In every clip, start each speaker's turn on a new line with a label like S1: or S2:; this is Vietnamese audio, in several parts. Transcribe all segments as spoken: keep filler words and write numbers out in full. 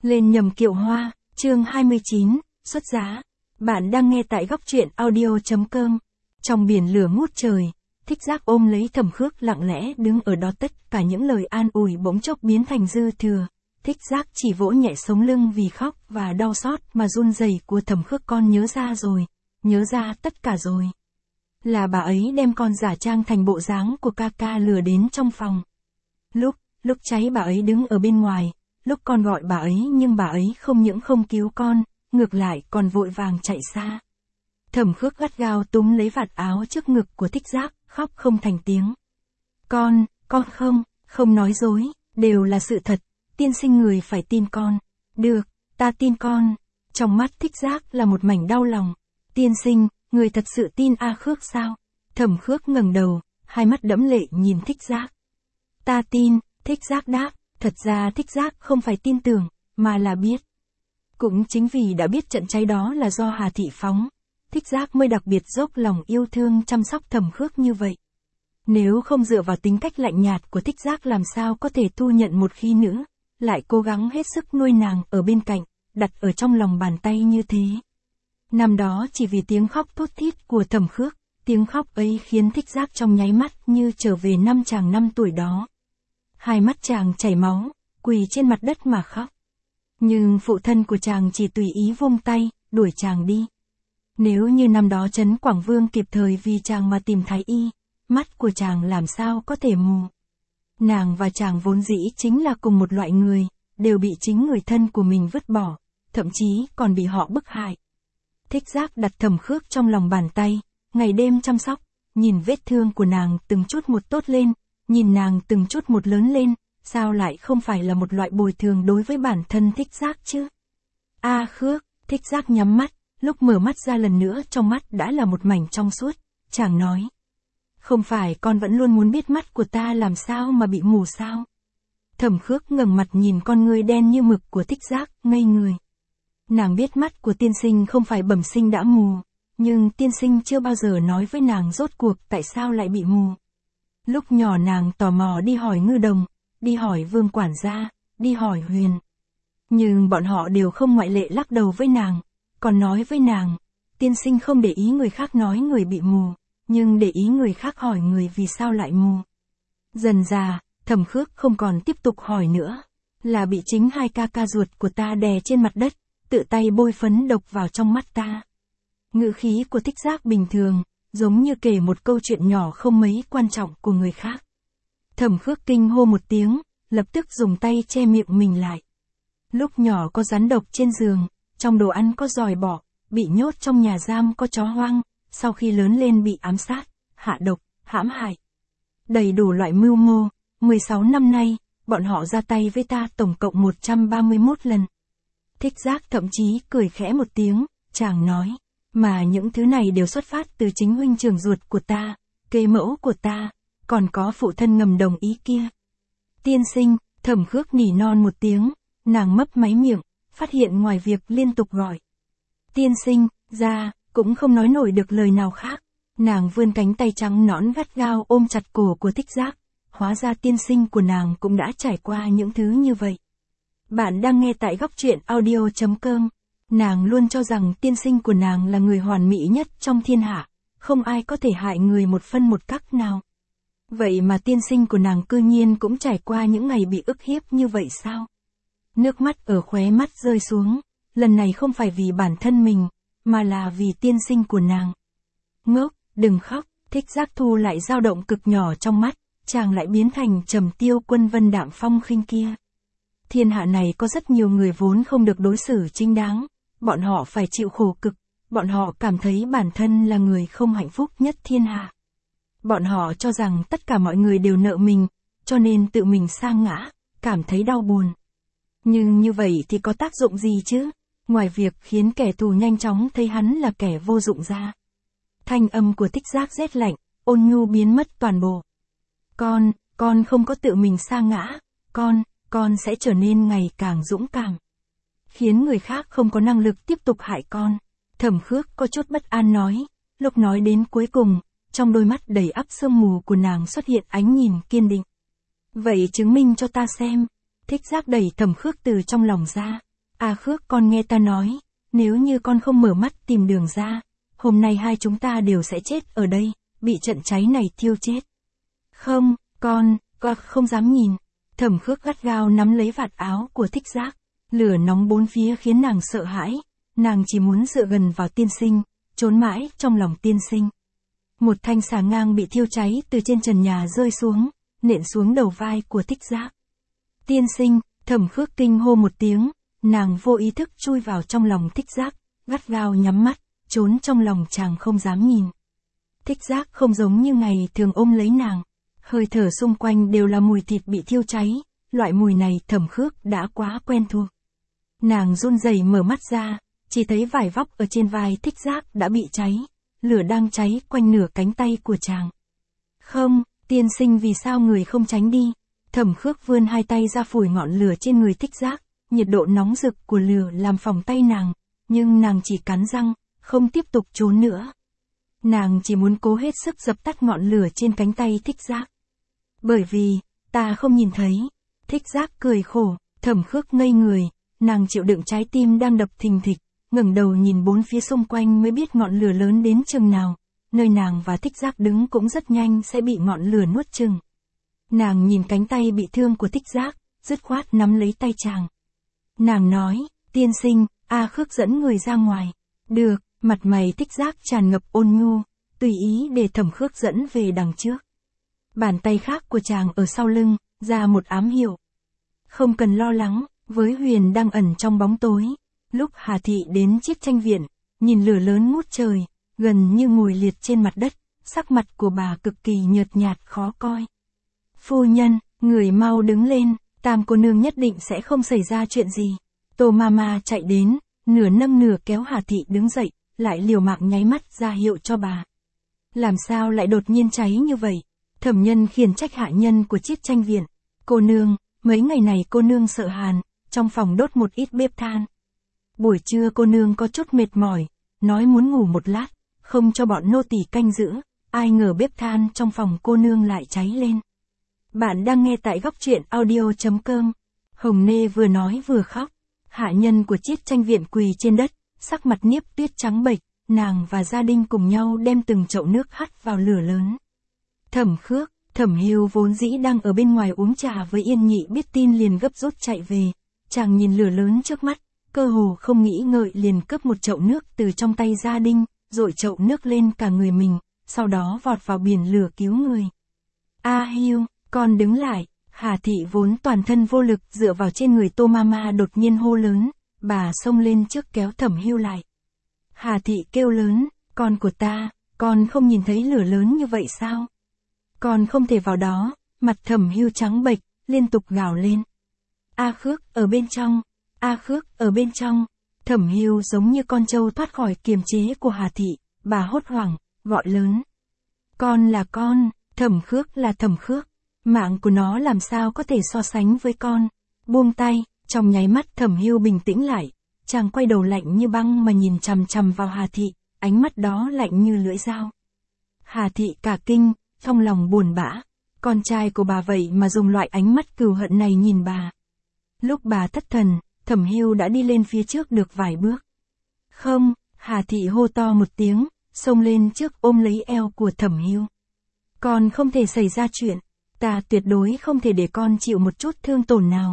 S1: Lên nhầm kiệu hoa, chương hai mươi chín, xuất giá. Bạn đang nghe tại góc truyện audio.com. Trong biển lửa ngút trời, Thích Giác ôm lấy Thẩm Khước lặng lẽ đứng ở đó, tất cả những lời an ủi bỗng chốc biến thành dư thừa. Thích Giác chỉ vỗ nhẹ sống lưng vì khóc và đau xót mà run rẩy của Thẩm Khước. Con nhớ ra rồi, nhớ ra tất cả rồi. Là bà ấy đem con giả trang thành bộ dáng của ca ca lừa đến trong phòng. Lúc, lúc cháy bà ấy đứng ở bên ngoài, lúc con gọi bà ấy nhưng bà ấy không những không cứu con, ngược lại còn vội vàng chạy xa. Thẩm Khước gắt gao túm lấy vạt áo trước ngực của Thích Giác, khóc không thành tiếng. Con, con không, không nói dối, đều là sự thật, tiên sinh người phải tin con. Được, ta tin con. Trong mắt Thích Giác là một mảnh đau lòng. Tiên sinh, người thật sự tin A Khước sao? Thẩm Khước ngẩng đầu, hai mắt đẫm lệ nhìn Thích Giác. Ta tin, Thích Giác đáp. Thật ra Thích Giác không phải tin tưởng, mà là biết. Cũng chính vì đã biết trận cháy đó là do Hà Thị phóng, Thích Giác mới đặc biệt dốc lòng yêu thương chăm sóc Thẩm Khước như vậy. Nếu không dựa vào tính cách lạnh nhạt của Thích Giác làm sao có thể thu nhận một khi nữa, lại cố gắng hết sức nuôi nàng ở bên cạnh, đặt ở trong lòng bàn tay như thế. Năm đó chỉ vì tiếng khóc thút thít của Thẩm Khước, tiếng khóc ấy khiến Thích Giác trong nháy mắt như trở về năm chàng năm tuổi đó. Hai mắt chàng chảy máu, quỳ trên mặt đất mà khóc. Nhưng phụ thân của chàng chỉ tùy ý vung tay, đuổi chàng đi. Nếu như năm đó Trấn Quảng Vương kịp thời vì chàng mà tìm thái y, mắt của chàng làm sao có thể mù. Nàng và chàng vốn dĩ chính là cùng một loại người, đều bị chính người thân của mình vứt bỏ, thậm chí còn bị họ bức hại. Thích Giác đặt Thẩm Khước trong lòng bàn tay, ngày đêm chăm sóc, nhìn vết thương của nàng từng chút một tốt lên, nhìn nàng từng chút một lớn lên, sao lại không phải là một loại bồi thường đối với bản thân Thích Giác chứ? A Khước, Thích Giác nhắm mắt, lúc mở mắt ra lần nữa trong mắt đã là một mảnh trong suốt, chàng nói. Không phải con vẫn luôn muốn biết mắt của ta làm sao mà bị mù sao? Thẩm Khước ngẩng mặt nhìn con ngươi đen như mực của Thích Giác, ngây người. Nàng biết mắt của tiên sinh không phải bẩm sinh đã mù, nhưng tiên sinh chưa bao giờ nói với nàng rốt cuộc tại sao lại bị mù. Lúc nhỏ nàng tò mò đi hỏi Ngư Đồng, đi hỏi Vương quản gia, đi hỏi Huyền. Nhưng bọn họ đều không ngoại lệ lắc đầu với nàng, còn nói với nàng, tiên sinh không để ý người khác nói người bị mù, nhưng để ý người khác hỏi người vì sao lại mù. Dần dà, Thẩm Khước không còn tiếp tục hỏi nữa, là bị chính hai ca ca ruột của ta đè trên mặt đất, tự tay bôi phấn độc vào trong mắt ta. Ngữ khí của Thích Giác bình thường, giống như kể một câu chuyện nhỏ không mấy quan trọng của người khác. Thẩm Khước kinh hô một tiếng, lập tức dùng tay che miệng mình lại. Lúc nhỏ có rắn độc trên giường, trong đồ ăn có giòi bọ, bị nhốt trong nhà giam có chó hoang, sau khi lớn lên bị ám sát, hạ độc, hãm hại. Đầy đủ loại mưu mô, mười sáu năm nay, bọn họ ra tay với ta tổng cộng một trăm ba mươi mốt lần. Thích Giác thậm chí cười khẽ một tiếng, chàng nói. Mà những thứ này đều xuất phát từ chính huynh trưởng ruột của ta, kế mẫu của ta, còn có phụ thân ngầm đồng ý kia. Tiên sinh, Thẩm Khước nỉ non một tiếng, nàng mấp máy miệng, phát hiện ngoài việc liên tục gọi. Tiên sinh, ra, cũng không nói nổi được lời nào khác. Nàng vươn cánh tay trắng nõn gắt gao ôm chặt cổ của Thích Giác, hóa ra tiên sinh của nàng cũng đã trải qua những thứ như vậy. Bạn đang nghe tại góc truyện audio.com. Nàng luôn cho rằng tiên sinh của nàng là người hoàn mỹ nhất trong thiên hạ, không ai có thể hại người một phân một cách nào. Vậy mà tiên sinh của nàng cư nhiên cũng trải qua những ngày bị ức hiếp như vậy sao? Nước mắt ở khóe mắt rơi xuống, lần này không phải vì bản thân mình, mà là vì tiên sinh của nàng. Ngốc, đừng khóc, Thích Giác thu lại dao động cực nhỏ trong mắt, chàng lại biến thành Trầm Tiêu Quân Vân đạm phong khinh kia. Thiên hạ này có rất nhiều người vốn không được đối xử chính đáng. Bọn họ phải chịu khổ cực, bọn họ cảm thấy bản thân là người không hạnh phúc nhất thiên hạ. Bọn họ cho rằng tất cả mọi người đều nợ mình, cho nên tự mình sa ngã, cảm thấy đau buồn. Nhưng như vậy thì có tác dụng gì chứ, ngoài việc khiến kẻ thù nhanh chóng thấy hắn là kẻ vô dụng ra. Thanh âm của Thích Giác rét lạnh, ôn nhu biến mất toàn bộ. Con, con không có tự mình sa ngã, con, con sẽ trở nên ngày càng dũng cảm. Khiến người khác không có năng lực tiếp tục hại con. Thẩm Khước có chút bất an nói, lúc nói đến cuối cùng, trong đôi mắt đầy ắp sương mù của nàng xuất hiện ánh nhìn kiên định. Vậy chứng minh cho ta xem. Thích Giác đẩy Thẩm Khước từ trong lòng ra, A Khước, con nghe ta nói, nếu như con không mở mắt tìm đường ra, hôm nay hai chúng ta đều sẽ chết ở đây, bị trận cháy này thiêu chết. Không, con, con không dám nhìn. Thẩm Khước gắt gao nắm lấy vạt áo của Thích Giác, lửa nóng bốn phía khiến nàng sợ hãi, nàng chỉ muốn dựa gần vào tiên sinh, trốn mãi trong lòng tiên sinh. Một thanh xà ngang bị thiêu cháy từ trên trần nhà rơi xuống, nện xuống đầu vai của Thích Giác. Tiên sinh, Thẩm Khước kinh hô một tiếng, nàng vô ý thức chui vào trong lòng Thích Giác, gắt gao nhắm mắt, trốn trong lòng chàng không dám nhìn. Thích Giác không giống như ngày thường ôm lấy nàng, hơi thở xung quanh đều là mùi thịt bị thiêu cháy, loại mùi này Thẩm Khước đã quá quen thuộc. Nàng run rẩy mở mắt ra, chỉ thấy vải vóc ở trên vai Thích Giác đã bị cháy, lửa đang cháy quanh nửa cánh tay của chàng. Không, tiên sinh vì sao người không tránh đi? Thẩm Khước vươn hai tay ra phủi ngọn lửa trên người Thích Giác, nhiệt độ nóng rực của lửa làm phỏng tay nàng, nhưng nàng chỉ cắn răng, không tiếp tục trốn nữa. Nàng chỉ muốn cố hết sức dập tắt ngọn lửa trên cánh tay Thích Giác. Bởi vì, ta không nhìn thấy. Thích Giác cười khổ, Thẩm Khước ngây người, nàng chịu đựng trái tim đang đập thình thịch, ngẩng đầu nhìn bốn phía xung quanh mới biết ngọn lửa lớn đến chừng nào, nơi nàng và Thích Giác đứng cũng rất nhanh sẽ bị ngọn lửa nuốt chừng. Nàng nhìn cánh tay bị thương của Thích Giác, dứt khoát nắm lấy tay chàng. Nàng nói, tiên sinh, A Khước dẫn người ra ngoài. Được, mặt mày Thích Giác tràn ngập ôn nhu, tùy ý để Thẩm Khước dẫn về đằng trước. Bàn tay khác của chàng ở sau lưng, ra một ám hiệu. Không cần lo lắng, với Huyền đang ẩn trong bóng tối. Lúc Hà Thị đến chiếc tranh viện, nhìn lửa lớn ngút trời, gần như ngồi liệt trên mặt đất, sắc mặt của bà cực kỳ nhợt nhạt khó coi. Phu nhân, người mau đứng lên, Tam cô nương nhất định sẽ không xảy ra chuyện gì. Tô Mama chạy đến, nửa nâng nửa kéo Hà Thị đứng dậy, lại liều mạng nháy mắt ra hiệu cho bà. Làm sao lại đột nhiên cháy như vậy? Thẩm Nhân khiển trách hạ nhân của chiếc tranh viện. Cô nương, mấy ngày này cô nương sợ hàn, trong phòng đốt một ít bếp than. Buổi trưa cô nương có chút mệt mỏi, nói muốn ngủ một lát, không cho bọn nô tỳ canh giữ, ai ngờ bếp than trong phòng cô nương lại cháy lên. Bạn đang nghe tại góc truyện audio chấm com. Hồng Nê vừa nói vừa khóc, hạ nhân của chiếc tranh viện quỳ trên đất, sắc mặt Niếp Tuyết trắng bệch, nàng và gia đình cùng nhau đem từng chậu nước hắt vào lửa lớn. Thẩm Khước, Thẩm Hưu vốn dĩ đang ở bên ngoài uống trà với Yên Nhị biết tin liền gấp rút chạy về, chàng nhìn lửa lớn trước mắt, cơ hồ không nghĩ ngợi liền cướp một chậu nước từ trong tay gia đình, dội chậu nước lên cả người mình, sau đó vọt vào biển lửa cứu người. A Hưu, con đứng lại. Hà Thị vốn toàn thân vô lực dựa vào trên người Tô Mama đột nhiên hô lớn, bà xông lên trước kéo Thẩm Hưu lại. Hà Thị kêu lớn, con của ta, con không nhìn thấy lửa lớn như vậy sao? Con không thể vào đó, mặt Thẩm Hưu trắng bệch, liên tục gào lên. A Khước, ở bên trong, A Khước, ở bên trong. Thẩm Hưu giống như con trâu thoát khỏi kiềm chế của Hà Thị, bà hốt hoảng, gọi lớn. Con là con, Thẩm Khước là Thẩm Khước. Mạng của nó làm sao có thể so sánh với con. Buông tay, trong nháy mắt Thẩm Hưu bình tĩnh lại, chàng quay đầu lạnh như băng mà nhìn chằm chằm vào Hà Thị, ánh mắt đó lạnh như lưỡi dao. Hà Thị cả kinh, trong lòng buồn bã, con trai của bà vậy mà dùng loại ánh mắt cừu hận này nhìn bà. Lúc bà thất thần, Thẩm Hưu đã đi lên phía trước được vài bước. Không, Hà Thị hô to một tiếng, xông lên trước ôm lấy eo của Thẩm Hưu. Con không thể xảy ra chuyện. Ta tuyệt đối không thể để con chịu một chút thương tổn nào.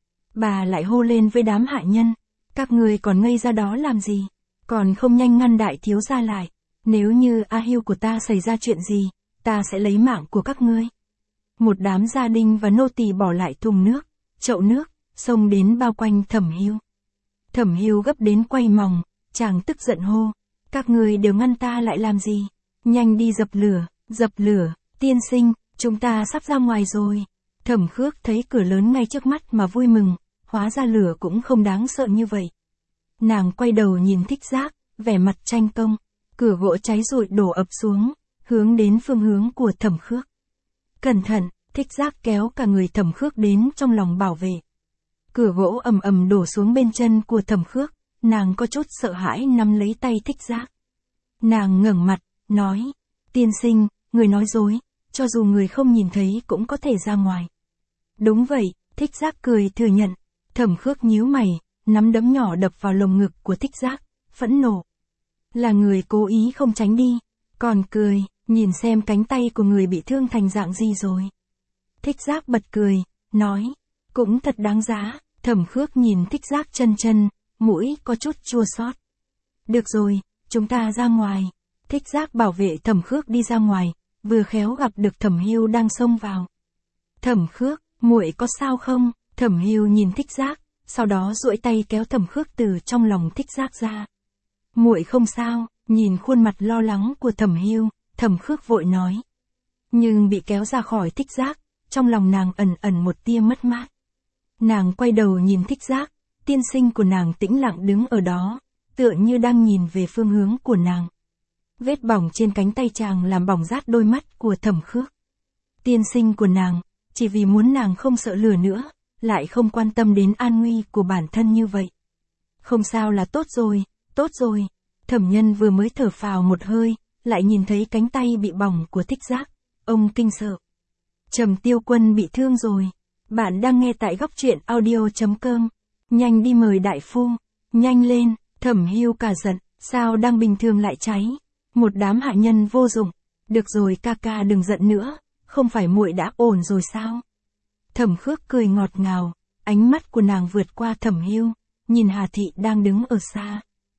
S1: Bà lại hô lên với đám hạ nhân. Các người còn ngây ra đó làm gì? Còn không nhanh ngăn đại thiếu gia lại. Nếu như A Hưu của ta xảy ra chuyện gì, ta sẽ lấy mạng của các ngươi. Một đám gia đình và nô tỳ bỏ lại thùng nước, chậu nước, xông đến bao quanh Thẩm Hưu. Thẩm Hưu gấp đến quay mòng, chàng tức giận hô. Các người đều ngăn ta lại làm gì? Nhanh đi dập lửa, dập lửa, tiên sinh. Chúng ta sắp ra ngoài rồi. Thẩm Khước thấy cửa lớn ngay trước mắt mà vui mừng, hóa ra lửa cũng không đáng sợ như vậy. Nàng quay đầu nhìn Thích Giác, vẻ mặt tranh công, cửa gỗ cháy rụi đổ ập xuống, hướng đến phương hướng của Thẩm Khước. Cẩn thận, Thích Giác kéo cả người Thẩm Khước đến trong lòng bảo vệ. Cửa gỗ ầm ầm đổ xuống bên chân của Thẩm Khước, nàng có chút sợ hãi nắm lấy tay Thích Giác. Nàng ngẩng mặt, nói, tiên sinh, người nói dối. Cho dù người không nhìn thấy cũng có thể ra ngoài. Đúng vậy, Thích Giác cười thừa nhận. Thẩm Khước nhíu mày, nắm đấm nhỏ đập vào lồng ngực của Thích Giác, phẫn nộ. Là người cố ý không tránh đi, còn cười, nhìn xem cánh tay của người bị thương thành dạng gì rồi. Thích Giác bật cười, nói, cũng thật đáng giá. Thẩm Khước nhìn Thích Giác chân chân, mũi có chút chua xót. Được rồi, chúng ta ra ngoài. Thích Giác bảo vệ Thẩm Khước đi ra ngoài, vừa khéo gặp được Thẩm Hưu đang xông vào. Thẩm Khước, muội có sao không? Thẩm Hưu nhìn Thích Giác, sau đó duỗi tay kéo Thẩm Khước từ trong lòng Thích Giác ra. Muội không sao, nhìn khuôn mặt lo lắng của Thẩm Hưu, Thẩm Khước vội nói. Nhưng bị kéo ra khỏi Thích Giác, trong lòng nàng ẩn ẩn một tia mất mát. Nàng quay đầu nhìn Thích Giác, tiên sinh của nàng tĩnh lặng đứng ở đó, tựa như đang nhìn về phương hướng của nàng. Vết bỏng trên cánh tay chàng làm bỏng rát đôi mắt của Thẩm Khước. Tiên sinh của nàng, chỉ vì muốn nàng không sợ lửa nữa, lại không quan tâm đến an nguy của bản thân như vậy. Không sao là tốt rồi, tốt rồi. Thẩm Nhân vừa mới thở phào một hơi, lại nhìn thấy cánh tay bị bỏng của Thích Giác. Ông kinh sợ. Trầm Tiêu Quân bị thương rồi. Bạn đang nghe tại góc truyện audio chấm com. Nhanh đi mời đại phu. Nhanh lên. Thẩm Hưu cả giận. Sao đang bình thường lại cháy? Một đám hạ nhân vô dụng. Được rồi ca ca đừng giận nữa. Không phải muội đã ổn rồi sao? Thẩm Khước cười ngọt ngào. Ánh mắt của nàng vượt qua Thẩm Hưu, nhìn Hà Thị đang đứng ở xa.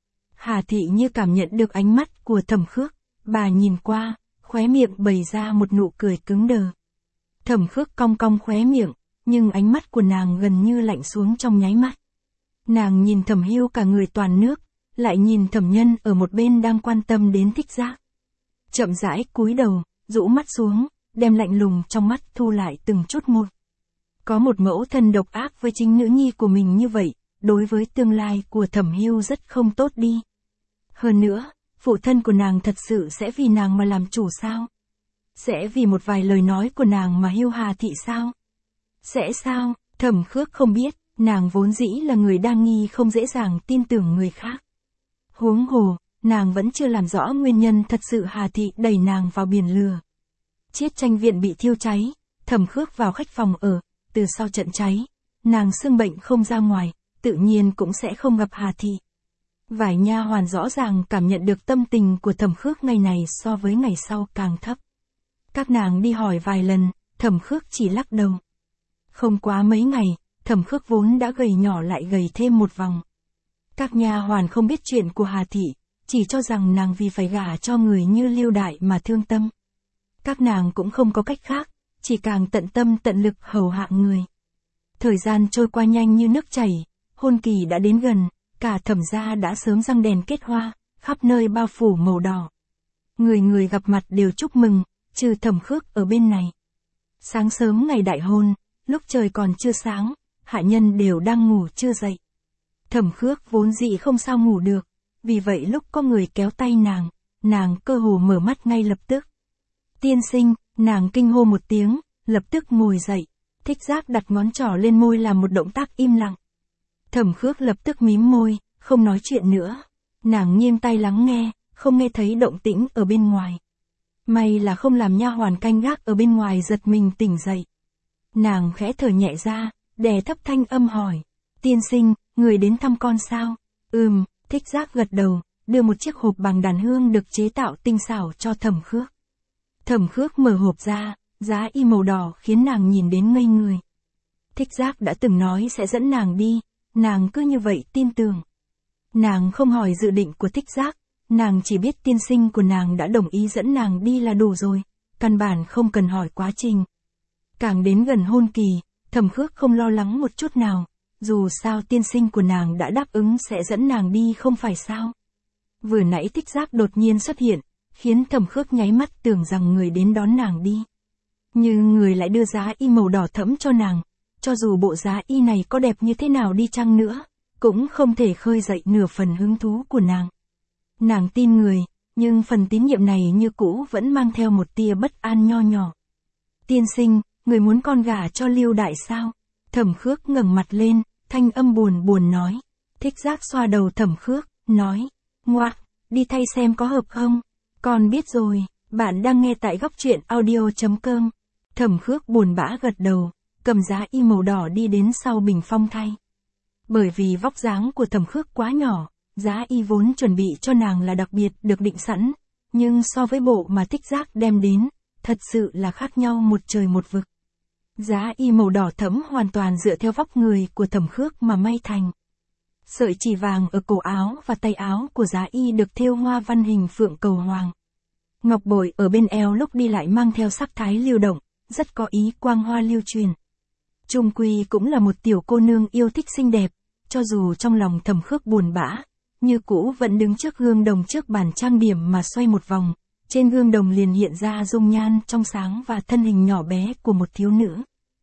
S1: Hà Thị như cảm nhận được ánh mắt của Thẩm Khước. Bà nhìn qua, khóe miệng bày ra một nụ cười cứng đờ. Thẩm Khước cong cong khóe miệng, nhưng ánh mắt của nàng gần như lạnh xuống trong nháy mắt. Nàng nhìn Thẩm Hưu cả người toàn nước, lại nhìn Thẩm Nhân ở một bên đang quan tâm đến Thích Giác. Chậm rãi cúi đầu, rũ mắt xuống, đem lạnh lùng trong mắt thu lại từng chút một. Có một mẫu thân độc ác với chính nữ nhi của mình như vậy, đối với tương lai của Thẩm Hưu rất không tốt đi. Hơn nữa, phụ thân của nàng thật sự sẽ vì nàng mà làm chủ sao? Sẽ vì một vài lời nói của nàng mà hiu Hà Thị sao? Sẽ sao? Thẩm Khước không biết, nàng vốn dĩ là người đa nghi không dễ dàng tin tưởng người khác. Huống hồ, nàng vẫn chưa làm rõ nguyên nhân thật sự Hà Thị đẩy nàng vào biển lửa. Chiết tranh viện bị thiêu cháy, Thẩm Khước vào khách phòng ở, từ sau trận cháy, nàng xưng bệnh không ra ngoài, tự nhiên cũng sẽ không gặp Hà Thị. Vài nha hoàn rõ ràng cảm nhận được tâm tình của Thẩm Khước ngày này so với ngày sau càng thấp. Các nàng đi hỏi vài lần, Thẩm Khước chỉ lắc đầu. Không quá mấy ngày, Thẩm Khước vốn đã gầy nhỏ lại gầy thêm một vòng. Các nha hoàn không biết chuyện của Hà Thị, chỉ cho rằng nàng vì phải gả cho người như Lưu Đại mà thương tâm. Các nàng cũng không có cách khác, chỉ càng tận tâm tận lực hầu hạ người. Thời gian trôi qua nhanh như nước chảy, hôn kỳ đã đến gần, cả Thẩm gia đã sớm răng đèn kết hoa, khắp nơi bao phủ màu đỏ. Người người gặp mặt đều chúc mừng, trừ Thẩm Khước ở bên này. Sáng sớm ngày đại hôn, lúc trời còn chưa sáng, hạ nhân đều đang ngủ chưa dậy. Thẩm Khước vốn dĩ không sao ngủ được, vì vậy lúc có người kéo tay nàng, nàng cơ hồ mở mắt ngay lập tức. Tiên sinh, nàng kinh hô một tiếng, lập tức ngồi dậy. Thích Giác đặt ngón trỏ lên môi làm một động tác im lặng. Thẩm Khước lập tức mím môi, không nói chuyện nữa. Nàng nghiêng tai lắng nghe, không nghe thấy động tĩnh ở bên ngoài. May là không làm nha hoàn canh gác ở bên ngoài giật mình tỉnh dậy. Nàng khẽ thở nhẹ ra, đè thấp thanh âm hỏi. Tiên sinh, người đến thăm con sao? Ừm, Thích Giác gật đầu, đưa một chiếc hộp bằng đàn hương được chế tạo tinh xảo cho Thẩm Khước. Thẩm Khước mở hộp ra, giá y màu đỏ khiến nàng nhìn đến ngây người. Thích Giác đã từng nói sẽ dẫn nàng đi, nàng cứ như vậy tin tưởng. Nàng không hỏi dự định của Thích Giác, nàng chỉ biết tiên sinh của nàng đã đồng ý dẫn nàng đi là đủ rồi, căn bản không cần hỏi quá trình. Càng đến gần hôn kỳ, Thẩm Khước không lo lắng một chút nào, dù sao tiên sinh của nàng đã đáp ứng sẽ dẫn nàng đi không phải sao. Vừa nãy Thích Giác đột nhiên xuất hiện, khiến Thẩm Khước nháy mắt tưởng rằng người đến đón nàng đi. Nhưng người lại đưa giá y màu đỏ thẫm cho nàng, cho dù bộ giá y này có đẹp như thế nào đi chăng nữa, cũng không thể khơi dậy nửa phần hứng thú của nàng. Nàng tin người, nhưng phần tín nhiệm này như cũ vẫn mang theo một tia bất an nho nhỏ. Tiên sinh, người muốn con gả cho Lưu Đại sao? Thẩm Khước ngẩng mặt lên, thanh âm buồn buồn nói. Thích Giác xoa đầu Thẩm Khước, nói, ngoạc, đi thay xem có hợp không? Con biết rồi, bạn đang nghe tại góc truyện audio chấm com. Thẩm Khước buồn bã gật đầu, cầm giá y màu đỏ đi đến sau bình phong thay. Bởi vì vóc dáng của Thẩm Khước quá nhỏ, Giá Y vốn chuẩn bị cho nàng là đặc biệt được định sẵn, nhưng so với bộ mà Thích Giác đem đến, thật sự là khác nhau một trời một vực. Giá Y màu đỏ thẫm hoàn toàn dựa theo vóc người của Thẩm Khước mà may thành. Sợi chỉ vàng ở cổ áo và tay áo của Giá Y được thêu hoa văn hình phượng cầu hoàng. Ngọc bội ở bên eo lúc đi lại mang theo sắc thái lưu động, rất có ý quang hoa lưu truyền. Chung quy cũng là một tiểu cô nương yêu thích xinh đẹp, cho dù trong lòng Thẩm Khước buồn bã, như cũ vẫn đứng trước gương đồng trước bàn trang điểm mà xoay một vòng, trên gương đồng liền hiện ra dung nhan trong sáng và thân hình nhỏ bé của một thiếu nữ.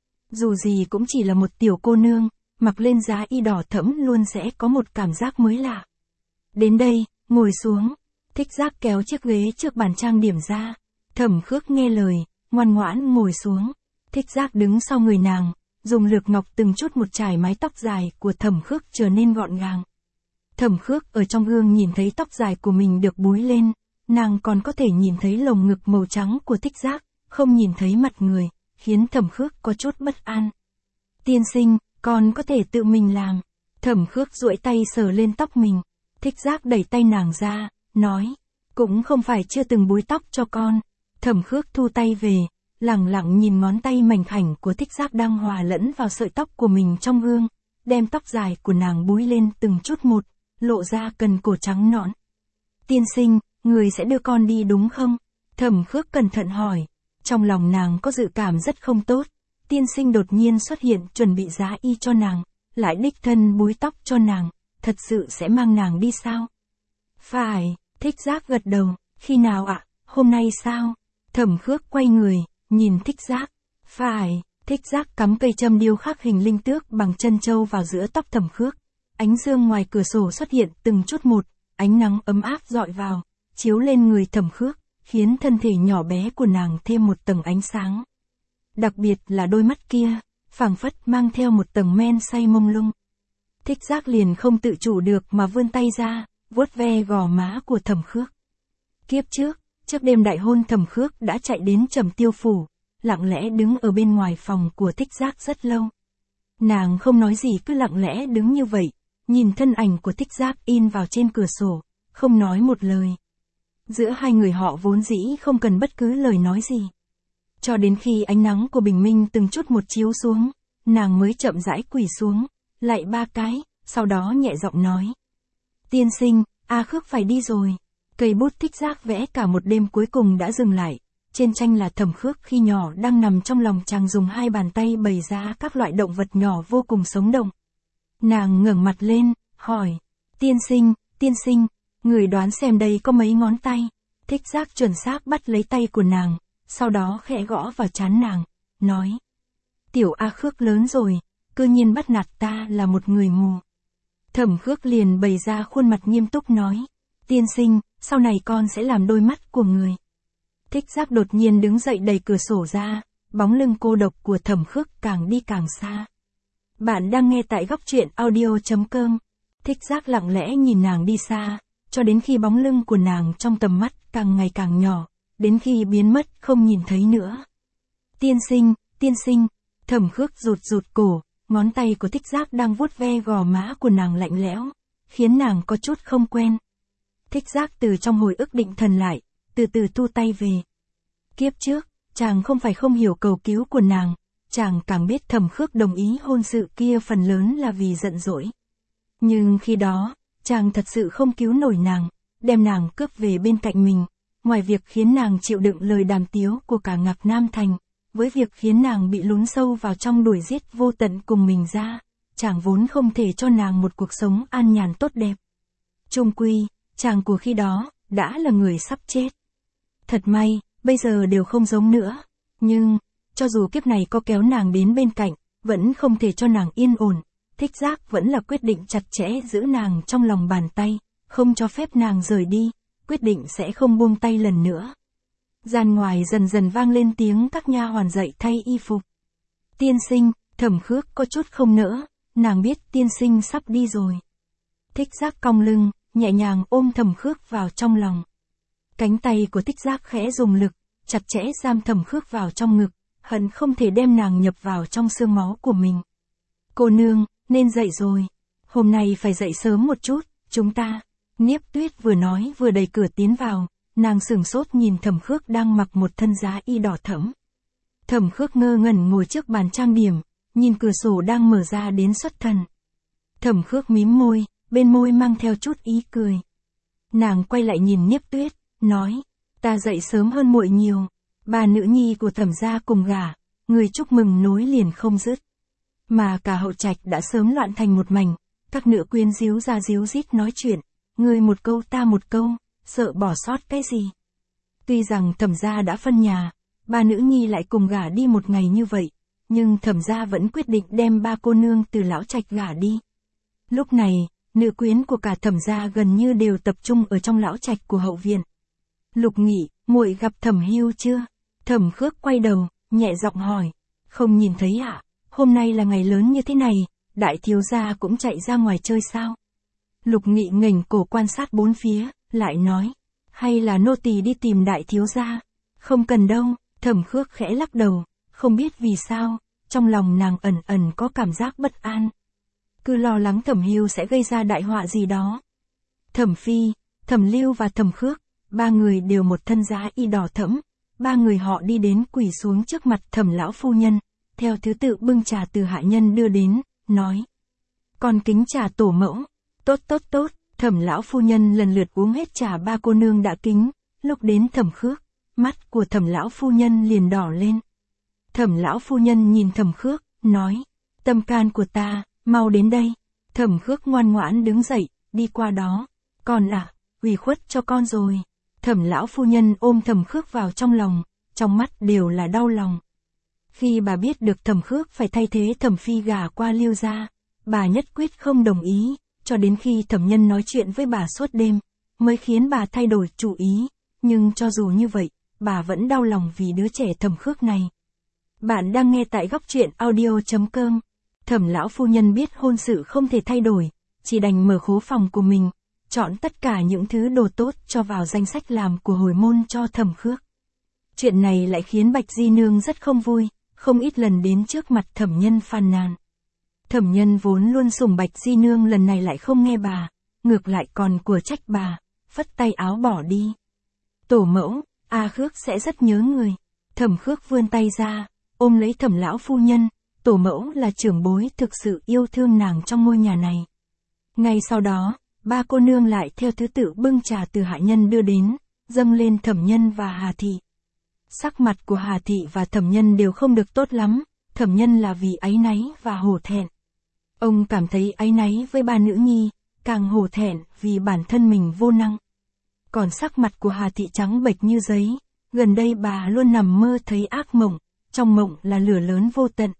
S1: Dù gì cũng chỉ là một tiểu cô nương, mặc lên Giá Y đỏ thẫm luôn sẽ có một cảm giác mới lạ. Đến đây, ngồi xuống, Thích Giác kéo chiếc ghế trước bàn trang điểm ra, Thẩm Khước nghe lời, ngoan ngoãn ngồi xuống. Thích Giác đứng sau người nàng, dùng lược ngọc từng chút một chải mái tóc dài của Thẩm Khước trở nên gọn gàng. Thẩm Khước ở trong gương nhìn thấy tóc dài của mình được búi lên, nàng còn có thể nhìn thấy lồng ngực màu trắng của Thích Giác, không nhìn thấy mặt người, khiến Thẩm Khước có chút bất an. Tiên sinh, con có thể tự mình làm. Thẩm Khước duỗi tay sờ lên tóc mình. Thích Giác đẩy tay nàng ra, nói, cũng không phải chưa từng búi tóc cho con. Thẩm Khước thu tay về, lẳng lặng nhìn ngón tay mảnh khảnh của Thích Giác đang hòa lẫn vào sợi tóc của mình trong gương, đem tóc dài của nàng búi lên từng chút một, lộ ra cần cổ trắng nõn. Tiên sinh, người sẽ đưa con đi đúng không? Thẩm Khước cẩn thận hỏi. Trong lòng nàng có dự cảm rất không tốt. Tiên sinh đột nhiên xuất hiện chuẩn bị Giá Y cho nàng, lại đích thân búi tóc cho nàng, thật sự sẽ mang nàng đi sao? Phải, Thích Giác gật đầu. Khi nào ạ? Hôm nay sao? Thẩm Khước quay người, nhìn Thích Giác. Phải, Thích Giác cắm cây châm điêu khắc hình linh tước bằng chân châu vào giữa tóc Thẩm Khước. Ánh dương ngoài cửa sổ xuất hiện từng chút một, ánh nắng ấm áp dọi vào, chiếu lên người Thẩm Khước, khiến thân thể nhỏ bé của nàng thêm một tầng ánh sáng. Đặc biệt là đôi mắt kia, phảng phất mang theo một tầng men say mông lung. Thích Giác liền không tự chủ được mà vươn tay ra, vuốt ve gò má của Thẩm Khước. Kiếp trước, trước đêm đại hôn Thẩm Khước đã chạy đến Trầm Tiêu phủ, lặng lẽ đứng ở bên ngoài phòng của Thích Giác rất lâu. Nàng không nói gì cứ lặng lẽ đứng như vậy, nhìn thân ảnh của Thích Giác in vào trên cửa sổ, không nói một lời. Giữa hai người họ vốn dĩ không cần bất cứ lời nói gì. Cho đến khi ánh nắng của bình minh từng chút một chiếu xuống, nàng mới chậm rãi quỳ xuống, lạy ba cái, sau đó nhẹ giọng nói. Tiên sinh, A Khước phải đi rồi. Cây bút Thích Giác vẽ cả một đêm cuối cùng đã dừng lại. Trên tranh là Thẩm Khước khi nhỏ đang nằm trong lòng chàng dùng hai bàn tay bày ra các loại động vật nhỏ vô cùng sống động. Nàng ngẩng mặt lên, hỏi. Tiên sinh, tiên sinh, người đoán xem đây có mấy ngón tay. Thích Giác chuẩn xác bắt lấy tay của nàng, sau đó khẽ gõ vào trán nàng, nói. Tiểu A Khước lớn rồi, cư nhiên bắt nạt ta là một người mù. Thẩm Khước liền bày ra khuôn mặt nghiêm túc nói. Tiên sinh, sau này con sẽ làm đôi mắt của người. Thích Giác đột nhiên đứng dậy đẩy cửa sổ ra, bóng lưng cô độc của Thẩm Khước càng đi càng xa. Bạn đang nghe tại góc truyện audio chấm com. Thích Giác lặng lẽ nhìn nàng đi xa, cho đến khi bóng lưng của nàng trong tầm mắt càng ngày càng nhỏ, đến khi biến mất không nhìn thấy nữa. Tiên sinh, tiên sinh, Thẩm Khước rụt rụt cổ, ngón tay của Thích Giác đang vuốt ve gò má của nàng lạnh lẽo, khiến nàng có chút không quen. Thích Giác từ trong hồi ức định thần lại, từ từ thu tay về. Kiếp trước, chàng không phải không hiểu cầu cứu của nàng, chàng càng biết Thẩm Khước đồng ý hôn sự kia phần lớn là vì giận dỗi. Nhưng khi đó, chàng thật sự không cứu nổi nàng, đem nàng cướp về bên cạnh mình, ngoài việc khiến nàng chịu đựng lời đàm tiếu của cả Ngạc Nam Thành, với việc khiến nàng bị lún sâu vào trong đuổi giết vô tận cùng mình ra, chàng vốn không thể cho nàng một cuộc sống an nhàn tốt đẹp. Chung quy, chàng của khi đó, đã là người sắp chết. Thật may, bây giờ đều không giống nữa, nhưng, cho dù kiếp này có kéo nàng đến bên cạnh, vẫn không thể cho nàng yên ổn. Thích Giác vẫn là quyết định chặt chẽ giữ nàng trong lòng bàn tay, không cho phép nàng rời đi, quyết định sẽ không buông tay lần nữa. Gian ngoài dần dần vang lên tiếng các nha hoàn dậy thay y phục. Tiên sinh, Thẩm Khước có chút không nỡ, nàng biết tiên sinh sắp đi rồi. Thích Giác cong lưng, nhẹ nhàng ôm Thẩm Khước vào trong lòng. Cánh tay của Thích Giác khẽ dùng lực, chặt chẽ giam Thẩm Khước vào trong ngực, hận không thể đem nàng nhập vào trong xương máu của mình. Cô nương, nên dậy rồi. Hôm nay phải dậy sớm một chút, chúng ta. Niếp Tuyết vừa nói vừa đẩy cửa tiến vào, nàng sửng sốt nhìn Thẩm Khước đang mặc một thân giá y đỏ thẫm. Thẩm Khước ngơ ngẩn ngồi trước bàn trang điểm, nhìn cửa sổ đang mở ra đến xuất thần. Thẩm Khước mím môi, bên môi mang theo chút ý cười. Nàng quay lại nhìn Niếp Tuyết, nói, ta dậy sớm hơn muội nhiều, bà nữ nhi của Thẩm gia cùng gả, người chúc mừng nối liền không dứt. Mà cả hậu trạch đã sớm loạn thành một mảnh, các nữ quyến díu ra díu dít nói chuyện, người một câu ta một câu, sợ bỏ sót cái gì. Tuy rằng Thẩm gia đã phân nhà, ba nữ nhi lại cùng gả đi một ngày như vậy, nhưng Thẩm gia vẫn quyết định đem ba cô nương từ lão trạch gả đi. Lúc này, nữ quyến của cả Thẩm gia gần như đều tập trung ở trong lão trạch của hậu viện. Lục Nghị, muội gặp Thẩm Hưu chưa? Thẩm Khước quay đầu, nhẹ giọng hỏi, không nhìn thấy ạ, à? Hôm nay là ngày lớn như thế này, đại thiếu gia cũng chạy ra ngoài chơi sao? Lục Nghị nghềnh cổ quan sát bốn phía, lại nói, hay là nô tỳ đi tìm đại thiếu gia? Không cần đâu, Thẩm Khước khẽ lắc đầu, không biết vì sao, trong lòng nàng ẩn ẩn có cảm giác bất an. Cứ lo lắng Thẩm Hưu sẽ gây ra đại họa gì đó. Thẩm Phi, Thẩm Lưu và Thẩm Khước, ba người đều một thân giá y đỏ thẫm, ba người họ đi đến quỳ xuống trước mặt Thẩm lão phu nhân, theo thứ tự bưng trà từ hạ nhân đưa đến, nói. Con kính trà tổ mẫu, tốt tốt tốt, Thẩm lão phu nhân lần lượt uống hết trà ba cô nương đã kính, lúc đến Thẩm Khước, mắt của Thẩm lão phu nhân liền đỏ lên. Thẩm lão phu nhân nhìn Thẩm Khước, nói, tâm can của ta, mau đến đây. Thẩm Khước ngoan ngoãn đứng dậy, đi qua đó. Con à, ủy khuất cho con rồi. Thẩm lão phu nhân ôm Thẩm Khước vào trong lòng, trong mắt đều là đau lòng. Khi bà biết được Thẩm Khước phải thay thế Thẩm Phi gả qua Lưu gia, bà nhất quyết không đồng ý, cho đến khi Thẩm Nhân nói chuyện với bà suốt đêm, mới khiến bà thay đổi chủ ý, nhưng cho dù như vậy, bà vẫn đau lòng vì đứa trẻ Thẩm Khước này. Bạn đang nghe tại góc truyện audio chấm com. Thẩm lão phu nhân biết hôn sự không thể thay đổi, chỉ đành mở khố phòng của mình, chọn tất cả những thứ đồ tốt cho vào danh sách làm của hồi môn cho Thẩm Khước. Chuyện này lại khiến Bạch Di Nương rất không vui, không ít lần đến trước mặt Thẩm Nhân phàn nàn. Thẩm Nhân vốn luôn sủng Bạch Di Nương lần này lại không nghe bà, ngược lại còn của trách bà, phất tay áo bỏ đi. Tổ mẫu, A Khước sẽ rất nhớ người. Thẩm Khước vươn tay ra, ôm lấy Thẩm lão phu nhân, tổ mẫu là trưởng bối thực sự yêu thương nàng trong ngôi nhà này. Ngay sau đó, ba cô nương lại theo thứ tự bưng trà từ hạ nhân đưa đến, dâng lên Thẩm Nhân và Hà Thị. Sắc mặt của Hà Thị và Thẩm Nhân đều không được tốt lắm, Thẩm Nhân là vì áy náy và hổ thẹn. Ông cảm thấy áy náy với ba nữ nhi, càng hổ thẹn vì bản thân mình vô năng. Còn sắc mặt của Hà Thị trắng bệch như giấy, gần đây bà luôn nằm mơ thấy ác mộng, trong mộng là lửa lớn vô tận.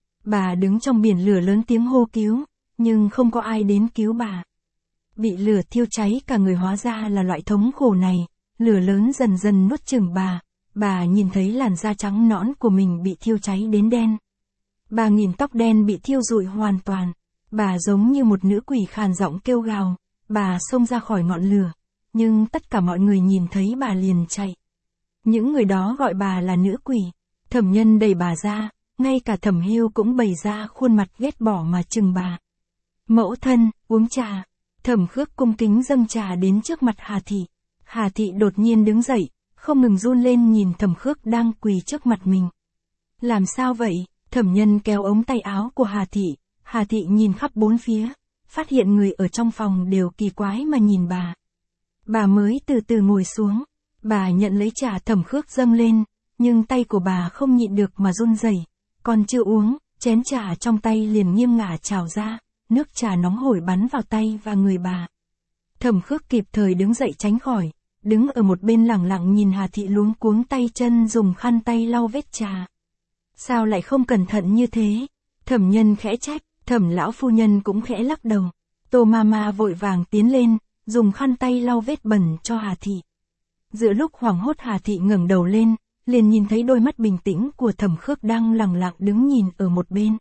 S1: Bà đứng trong biển lửa lớn tiếng hô cứu, nhưng không có ai đến cứu bà. Bị lửa thiêu cháy cả người hóa ra là loại thống khổ này, lửa lớn dần dần nuốt chửng bà, bà nhìn thấy làn da trắng nõn của mình bị thiêu cháy đến đen. Bà nhìn tóc đen bị thiêu rụi hoàn toàn, bà giống như một nữ quỷ khàn giọng kêu gào, bà xông ra khỏi ngọn lửa, nhưng tất cả mọi người nhìn thấy bà liền chạy. Những người đó gọi bà là nữ quỷ. Thẩm Nhân đẩy bà ra, ngay cả Thẩm Hưu cũng bày ra khuôn mặt ghét bỏ mà chừng bà. Mẫu thân, uống trà. Thẩm Khước cung kính dâng trà đến trước mặt Hà Thị. Hà Thị đột nhiên đứng dậy, không ngừng run lên nhìn Thẩm Khước đang quỳ trước mặt mình. Làm sao vậy? Thẩm Nhân kéo ống tay áo của Hà Thị. Hà Thị nhìn khắp bốn phía, phát hiện người ở trong phòng đều kỳ quái mà nhìn bà. Bà mới từ từ ngồi xuống, bà nhận lấy trà Thẩm Khước dâng lên, nhưng tay của bà không nhịn được mà run rẩy. Còn chưa uống, chén trà trong tay liền nghiêng ngả trào ra, nước trà nóng hổi bắn vào tay và người bà. Thẩm Khước kịp thời đứng dậy tránh khỏi, đứng ở một bên lẳng lặng nhìn Hà Thị luống cuống tay chân dùng khăn tay lau vết trà. Sao lại không cẩn thận như thế? Thẩm Nhân khẽ trách, Thẩm lão phu nhân cũng khẽ lắc đầu. Tô Mama vội vàng tiến lên, dùng khăn tay lau vết bẩn cho Hà Thị. Giữa lúc hoảng hốt Hà Thị ngẩng đầu lên, liền nhìn thấy đôi mắt bình tĩnh của Thẩm Khước đang lặng lặng đứng nhìn ở một bên.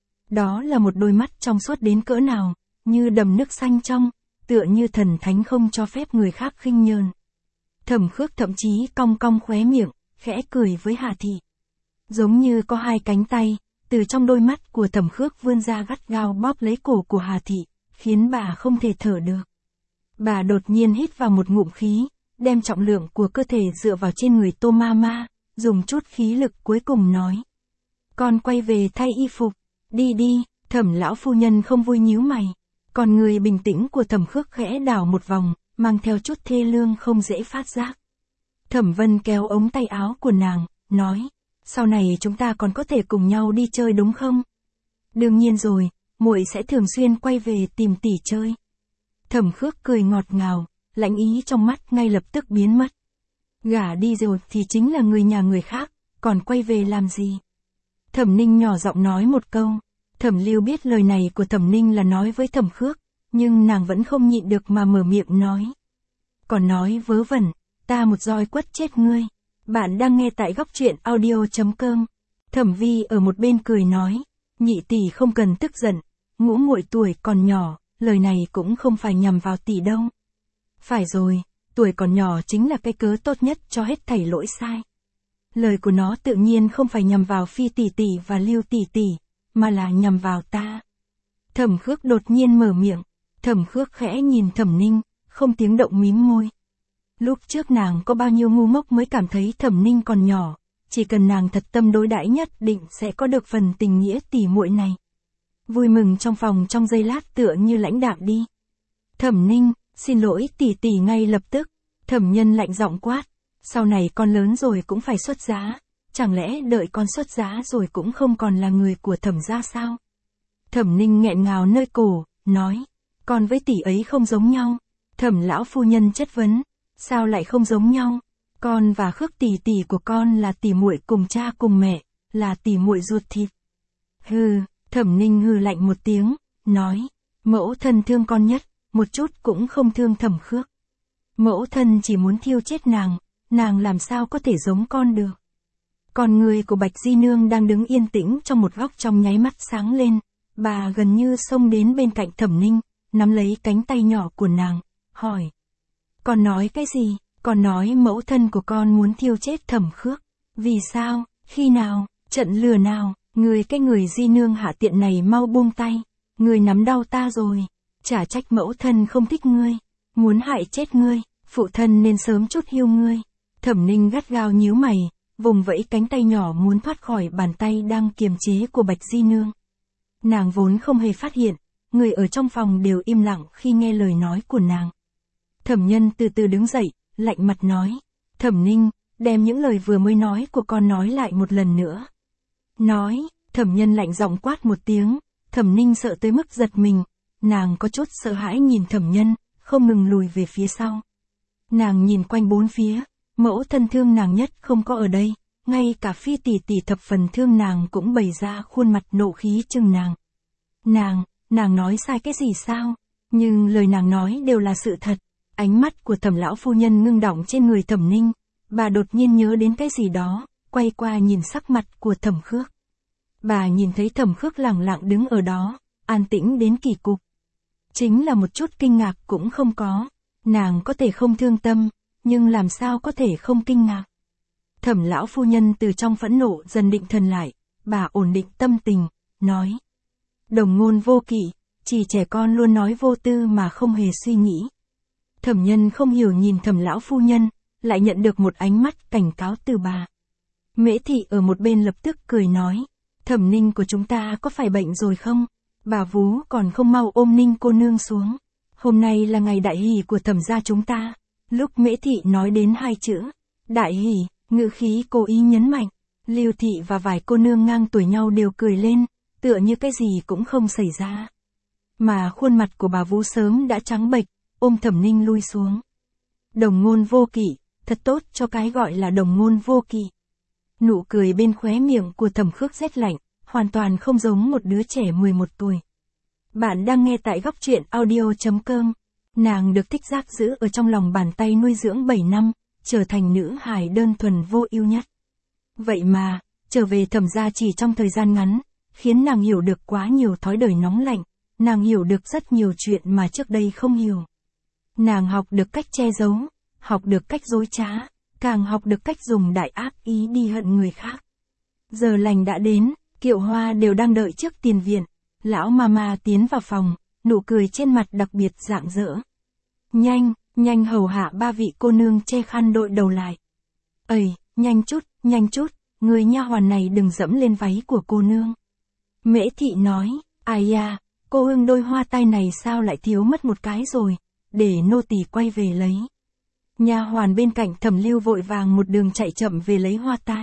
S1: Đó là một đôi mắt trong suốt đến cỡ nào, như đầm nước xanh trong, tựa như thần thánh không cho phép người khác khinh nhờn. Thẩm Khước thậm chí cong cong khóe miệng, khẽ cười với Hà Thị. Giống như có hai cánh tay, từ trong đôi mắt của Thẩm Khước vươn ra gắt gao bóp lấy cổ của Hà Thị, khiến bà không thể thở được. Bà đột nhiên hít vào một ngụm khí, đem trọng lượng của cơ thể dựa vào trên người Tô Mama, dùng chút khí lực cuối cùng nói. Con quay về thay y phục, đi đi. Thẩm lão phu nhân không vui nhíu mày. Còn người bình tĩnh của Thẩm Khước khẽ đảo một vòng, mang theo chút thê lương không dễ phát giác. Thẩm Vân kéo ống tay áo của nàng, nói, sau này chúng ta còn có thể cùng nhau đi chơi đúng không? Đương nhiên rồi, muội sẽ thường xuyên quay về tìm tỷ chơi. Thẩm Khước cười ngọt ngào, lãnh ý trong mắt ngay lập tức biến mất. Gả đi rồi thì chính là người nhà người khác, còn quay về làm gì? Thẩm Ninh nhỏ giọng nói một câu. Thẩm Lưu biết lời này của Thẩm Ninh là nói với Thẩm Khước, nhưng nàng vẫn không nhịn được mà mở miệng nói. Còn nói vớ vẩn, ta một roi quất chết ngươi. Bạn đang nghe tại góc truyện audio chấm com. Thẩm Vi ở một bên cười nói, nhị tỷ không cần tức giận, ngũ muội tuổi còn nhỏ, lời này cũng không phải nhằm vào tỷ đâu. Phải rồi, tuổi còn nhỏ chính là cái cớ tốt nhất cho hết thảy lỗi sai. Lời của nó tự nhiên không phải nhằm vào Phi tỷ tỷ và Lưu tỷ tỷ, mà là nhằm vào ta. Thẩm Khước đột nhiên mở miệng, Thẩm Khước khẽ nhìn Thẩm Ninh, không tiếng động mím môi. Lúc trước nàng có bao nhiêu ngu ngốc mới cảm thấy Thẩm Ninh còn nhỏ, chỉ cần nàng thật tâm đối đãi nhất định sẽ có được phần tình nghĩa tỉ muội này. Vui mừng trong phòng trong giây lát tựa như lãnh đạm đi. Thẩm Ninh, xin lỗi tỷ tỷ ngay lập tức. Thẩm Nhân lạnh giọng quát, sau này con lớn rồi cũng phải xuất giá. Chẳng lẽ đợi con xuất giá rồi cũng không còn là người của Thẩm gia sao? Thẩm Ninh nghẹn ngào nơi cổ, nói, con với tỷ ấy không giống nhau. Thẩm lão phu nhân chất vấn, sao lại không giống nhau? Con và Khước tỷ tỷ của con là tỷ muội cùng cha cùng mẹ, là tỷ muội ruột thịt. Hừ, Thẩm Ninh hừ lạnh một tiếng, nói, mẫu thân thương con nhất, một chút cũng không thương Thẩm Khước. Mẫu thân chỉ muốn thiêu chết nàng, nàng làm sao có thể giống con được. Còn người của Bạch Di Nương đang đứng yên tĩnh trong một góc trong nháy mắt sáng lên, bà gần như xông đến bên cạnh Thẩm Ninh, nắm lấy cánh tay nhỏ của nàng, hỏi. Con nói cái gì? Con nói mẫu thân của con muốn thiêu chết Thẩm Khước. Vì sao? Khi nào? Trận lừa nào? Người cái người Di Nương hạ tiện này mau buông tay. Người nắm đau ta rồi. Chả trách mẫu thân không thích ngươi. Muốn hại chết ngươi. Phụ thân nên sớm chút hiêu ngươi. Thẩm Ninh gắt gao nhíu mày, vùng vẫy cánh tay nhỏ muốn thoát khỏi bàn tay đang kiềm chế của Bạch Di Nương. Nàng vốn không hề phát hiện, người ở trong phòng đều im lặng khi nghe lời nói của nàng. Thẩm Nhân từ từ đứng dậy, lạnh mặt nói, Thẩm Ninh, đem những lời vừa mới nói của con nói lại một lần nữa. Nói, Thẩm Nhân lạnh giọng quát một tiếng, Thẩm Ninh sợ tới mức giật mình, nàng có chút sợ hãi nhìn Thẩm Nhân, không ngừng lùi về phía sau. Nàng nhìn quanh bốn phía, mẫu thân thương nàng nhất không có ở đây, ngay cả Phi tỷ tỷ thập phần thương nàng cũng bày ra khuôn mặt nộ khí chừng nàng. Nàng, nàng nói sai cái gì sao? Nhưng lời nàng nói đều là sự thật. Ánh mắt của Thẩm lão phu nhân ngưng đọng trên người Thẩm Ninh, bà đột nhiên nhớ đến cái gì đó, quay qua nhìn sắc mặt của Thẩm Khước. Bà nhìn thấy Thẩm Khước lẳng lặng đứng ở đó, an tĩnh đến kỳ cục. Chính là một chút kinh ngạc cũng không có, nàng có thể không thương tâm, nhưng làm sao có thể không kinh ngạc. Thẩm lão phu nhân từ trong phẫn nộ dần định thần lại, bà ổn định tâm tình, nói. Đồng ngôn vô kỵ, chỉ trẻ con luôn nói vô tư mà không hề suy nghĩ. Thẩm Nhân không hiểu nhìn Thẩm lão phu nhân, lại nhận được một ánh mắt cảnh cáo từ bà. Mễ thị ở một bên lập tức cười nói, Thẩm Ninh của chúng ta có phải bệnh rồi không? Bà vú còn không mau ôm Ninh cô nương xuống. Hôm nay là ngày đại hỷ của Thẩm gia chúng ta. Lúc Mễ thị nói đến hai chữ đại hỷ, ngữ khí cố ý nhấn mạnh. Lưu thị và vài cô nương ngang tuổi nhau đều cười lên, tựa như cái gì cũng không xảy ra. Mà khuôn mặt của bà vú sớm đã trắng bệch, ôm Thẩm Ninh lui xuống. Đồng ngôn vô kỵ, thật tốt cho cái gọi là đồng ngôn vô kỵ. Nụ cười bên khóe miệng của Thẩm Khước rét lạnh, hoàn toàn không giống một đứa trẻ mười một tuổi. Bạn đang nghe tại góc truyện audio chấm com. Nàng được Thích Giác giữ ở trong lòng bàn tay nuôi dưỡng bảy năm, trở thành nữ hài đơn thuần vô ưu nhất. Vậy mà, trở về Thẩm gia chỉ trong thời gian ngắn, khiến nàng hiểu được quá nhiều thói đời nóng lạnh, nàng hiểu được rất nhiều chuyện mà trước đây không hiểu. Nàng học được cách che giấu, học được cách dối trá, càng học được cách dùng đại ác ý đi hận người khác. Giờ lành đã đến, Kiệu Hoa đều đang đợi trước tiền viện. Lão Mama tiến vào phòng, nụ cười trên mặt đặc biệt rạng rỡ. Nhanh, nhanh hầu hạ ba vị cô nương che khăn đội đầu lại. Ây, nhanh chút, nhanh chút, người nha hoàn này đừng dẫm lên váy của cô nương. Mễ thị nói, ai da, cô ương đôi hoa tai này sao lại thiếu mất một cái rồi, để nô tỳ quay về lấy. Nha hoàn bên cạnh Thẩm Lưu vội vàng một đường chạy chậm về lấy hoa tai.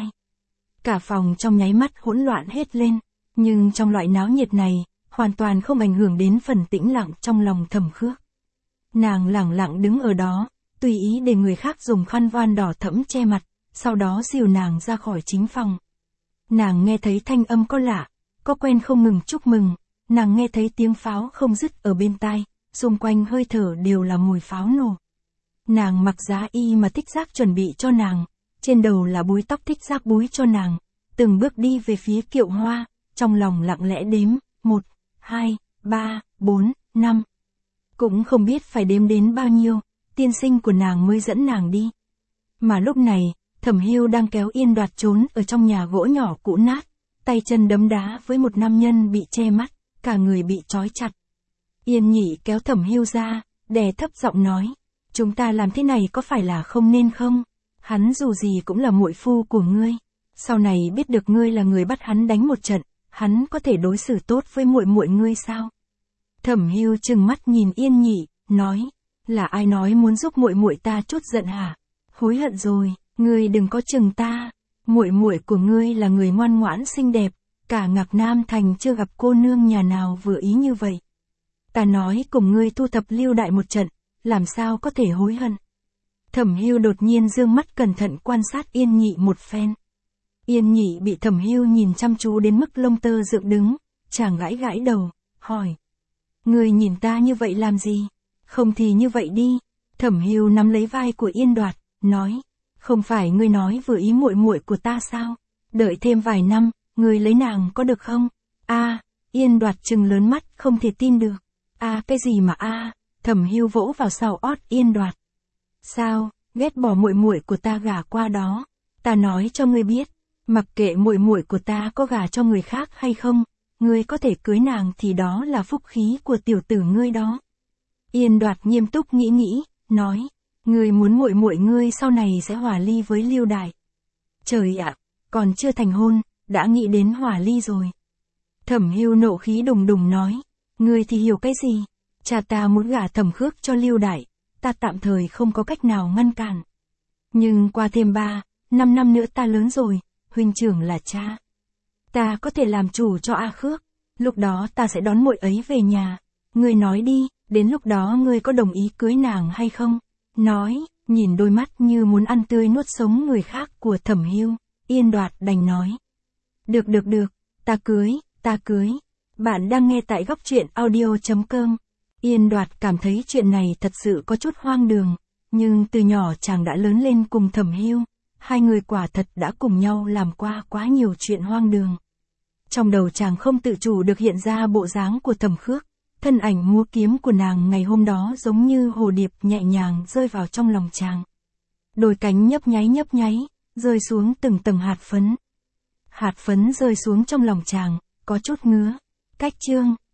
S1: Cả phòng trong nháy mắt hỗn loạn hết lên, nhưng trong loại náo nhiệt này, hoàn toàn không ảnh hưởng đến phần tĩnh lặng trong lòng Thẩm Khước. Nàng lẳng lặng đứng ở đó, tùy ý để người khác dùng khăn voan đỏ thẫm che mặt, sau đó dìu nàng ra khỏi chính phòng. Nàng nghe thấy thanh âm có lạ, có quen không ngừng chúc mừng, nàng nghe thấy tiếng pháo không dứt ở bên tai, xung quanh hơi thở đều là mùi pháo nổ. Nàng mặc giá y mà Thích Giác chuẩn bị cho nàng, trên đầu là búi tóc Thích Giác búi cho nàng, từng bước đi về phía kiệu hoa, trong lòng lặng lẽ đếm, một, hai, ba, bốn, năm. Cũng không biết phải đếm đến bao nhiêu, tiên sinh của nàng mới dẫn nàng đi. Mà lúc này, Thẩm Hưu đang kéo Yên Đoạt trốn ở trong nhà gỗ nhỏ cũ nát, tay chân đấm đá với một nam nhân bị che mắt, cả người bị trói chặt. Yên Nhị kéo Thẩm Hưu ra, đè thấp giọng nói, chúng ta làm thế này có phải là không nên không? Hắn dù gì cũng là muội phu của ngươi, sau này biết được ngươi là người bắt hắn đánh một trận, hắn có thể đối xử tốt với muội muội ngươi sao? Thẩm Hưu trừng mắt nhìn Yên Nhị, nói, là ai nói muốn giúp muội muội ta chút giận hả? Hối hận rồi, ngươi đừng có chừng ta, muội muội của ngươi là người ngoan ngoãn xinh đẹp, cả Ngạc Nam thành chưa gặp cô nương nhà nào vừa ý như vậy. Ta nói cùng ngươi thu thập Lưu đại một trận, làm sao có thể hối hận? Thẩm Hưu đột nhiên dương mắt cẩn thận quan sát Yên Nhị một phen. Yên Nhị bị Thẩm Hưu nhìn chăm chú đến mức lông tơ dựng đứng, chàng gãi gãi đầu, hỏi. Ngươi nhìn ta như vậy làm gì? Không thì như vậy đi. Thẩm Hưu nắm lấy vai của Yên Đoạt, nói. Không phải ngươi nói vừa ý muội muội của ta sao? Đợi thêm vài năm, ngươi lấy nàng có được không? A, Yên Đoạt trừng lớn mắt không thể tin được. A cái gì mà a? Thẩm Hưu vỗ vào sau ót Yên Đoạt. Sao, ghét bỏ muội muội của ta gả qua đó? Ta nói cho ngươi biết, mặc kệ muội muội của ta có gả cho người khác hay không, ngươi có thể cưới nàng thì đó là phúc khí của tiểu tử ngươi đó. Yên Đoạt nghiêm túc nghĩ nghĩ, nói, ngươi muốn muội muội ngươi sau này sẽ hòa ly với Lưu đại. Trời ạ, còn chưa thành hôn, đã nghĩ đến hòa ly rồi. Thẩm Hưu nộ khí đùng đùng nói, ngươi thì hiểu cái gì? Cha ta muốn gả Thẩm Khước cho Lưu đại, ta tạm thời không có cách nào ngăn cản. Nhưng qua thêm ba, năm năm nữa ta lớn rồi, huynh trưởng là cha. Ta có thể làm chủ cho A Khước, lúc đó ta sẽ đón muội ấy về nhà. Ngươi nói đi, đến lúc đó ngươi có đồng ý cưới nàng hay không? Nói, nhìn đôi mắt như muốn ăn tươi nuốt sống người khác của Thẩm Hưu, Yên Đoạt đành nói. Được được được, ta cưới, ta cưới. Bạn đang nghe tại góc truyện audio chấm com. Yên Đoạt cảm thấy chuyện này thật sự có chút hoang đường, nhưng từ nhỏ chàng đã lớn lên cùng Thẩm Hưu, hai người quả thật đã cùng nhau làm qua quá nhiều chuyện hoang đường. Trong đầu chàng không tự chủ được hiện ra bộ dáng của Thẩm Khước, thân ảnh múa kiếm của nàng ngày hôm đó giống như hồ điệp nhẹ nhàng rơi vào trong lòng chàng. Đôi cánh nhấp nháy nhấp nháy, rơi xuống từng tầng hạt phấn. Hạt phấn rơi xuống trong lòng chàng, có chút ngứa. Cách chương